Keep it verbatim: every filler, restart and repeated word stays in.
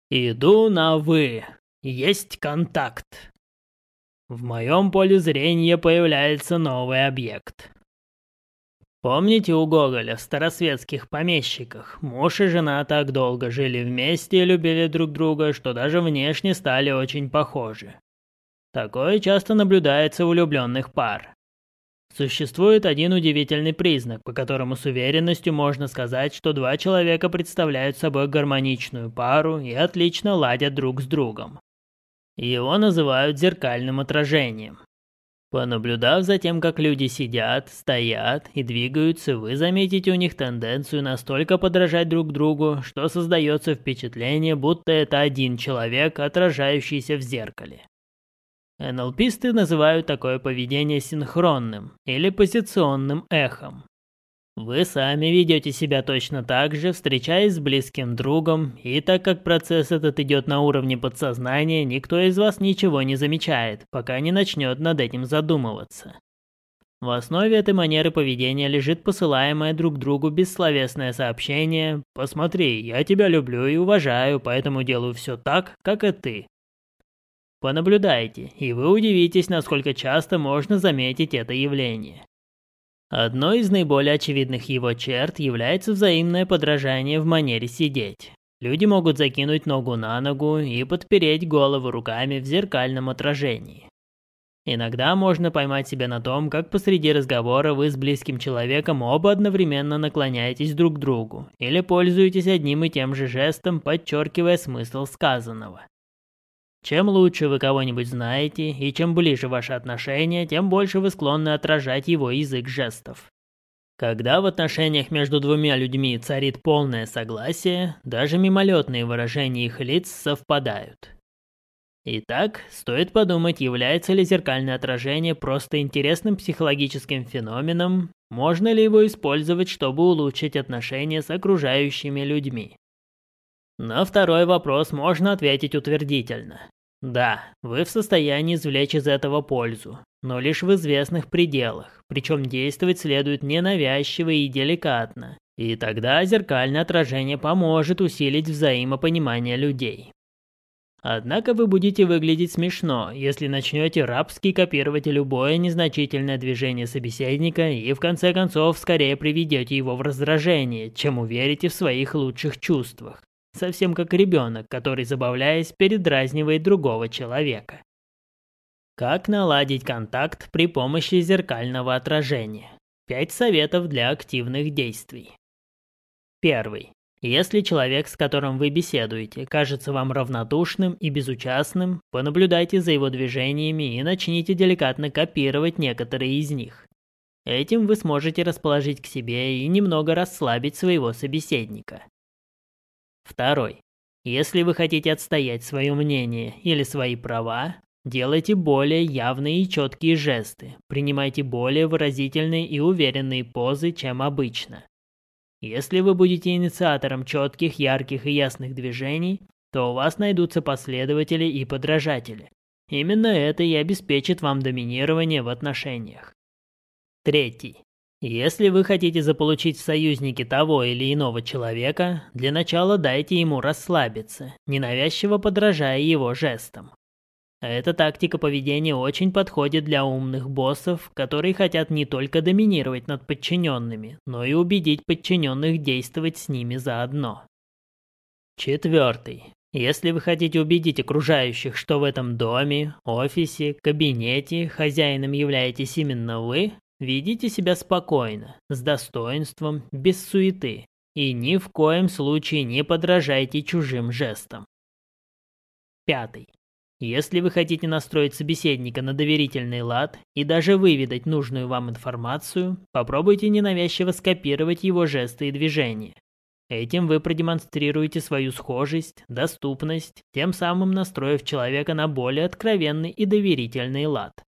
Иду на «вы». Есть контакт. В моем поле зрения появляется новый объект. Помните у Гоголя в «Старосветских помещиках» муж и жена так долго жили вместе и любили друг друга, что даже внешне стали очень похожи. Такое часто наблюдается у влюбленных пар. Существует один удивительный признак, по которому с уверенностью можно сказать, что два человека представляют собой гармоничную пару и отлично ладят друг с другом. Его называют зеркальным отражением. Понаблюдав за тем, как люди сидят, стоят и двигаются, вы заметите у них тенденцию настолько подражать друг другу, что создается впечатление, будто это один человек, отражающийся в зеркале. эн эл писты называют такое поведение синхронным или позиционным эхом. Вы сами ведете себя точно так же, встречаясь с близким другом, и так как процесс этот идет на уровне подсознания, никто из вас ничего не замечает, пока не начнет над этим задумываться. В основе этой манеры поведения лежит посылаемое друг другу бессловесное сообщение «Посмотри, я тебя люблю и уважаю, поэтому делаю все так, как и ты». Понаблюдайте, и вы удивитесь, насколько часто можно заметить это явление. Одной из наиболее очевидных его черт является взаимное подражание в манере сидеть. Люди могут закинуть ногу на ногу и подпереть голову руками в зеркальном отражении. Иногда можно поймать себя на том, как посреди разговора вы с близким человеком оба одновременно наклоняетесь друг к другу или пользуетесь одним и тем же жестом, подчеркивая смысл сказанного. Чем лучше вы кого-нибудь знаете, и чем ближе ваши отношения, тем больше вы склонны отражать его язык жестов. Когда в отношениях между двумя людьми царит полное согласие, даже мимолетные выражения их лиц совпадают. Итак, стоит подумать, является ли зеркальное отражение просто интересным психологическим феноменом, можно ли его использовать, чтобы улучшить отношения с окружающими людьми. На второй вопрос можно ответить утвердительно. Да, вы в состоянии извлечь из этого пользу, но лишь в известных пределах, причем действовать следует ненавязчиво и деликатно, и тогда зеркальное отражение поможет усилить взаимопонимание людей. Однако вы будете выглядеть смешно, если начнете рабски копировать любое незначительное движение собеседника и в конце концов скорее приведете его в раздражение, чем уверите в своих лучших чувствах. Совсем как ребенок, который, забавляясь, передразнивает другого человека. Как наладить контакт при помощи зеркального отражения? Пять советов для активных действий. Первый. Если человек, с которым вы беседуете, кажется вам равнодушным и безучастным, понаблюдайте за его движениями и начните деликатно копировать некоторые из них. Этим вы сможете расположить к себе и немного расслабить своего собеседника. Второй. Если вы хотите отстоять свое мнение или свои права, делайте более явные и четкие жесты, принимайте более выразительные и уверенные позы, чем обычно. Если вы будете инициатором четких, ярких и ясных движений, то у вас найдутся последователи и подражатели. Именно это и обеспечит вам доминирование в отношениях. Третий. Если вы хотите заполучить в союзники того или иного человека, для начала дайте ему расслабиться, ненавязчиво подражая его жестам. Эта тактика поведения очень подходит для умных боссов, которые хотят не только доминировать над подчиненными, но и убедить подчиненных действовать с ними заодно. Четвертый. Если вы хотите убедить окружающих, что в этом доме, офисе, кабинете хозяином являетесь именно вы, ведите себя спокойно, с достоинством, без суеты, и ни в коем случае не подражайте чужим жестам. Пятый. Если вы хотите настроить собеседника на доверительный лад и даже выведать нужную вам информацию, попробуйте ненавязчиво скопировать его жесты и движения. Этим вы продемонстрируете свою схожесть, доступность, тем самым настроив человека на более откровенный и доверительный лад.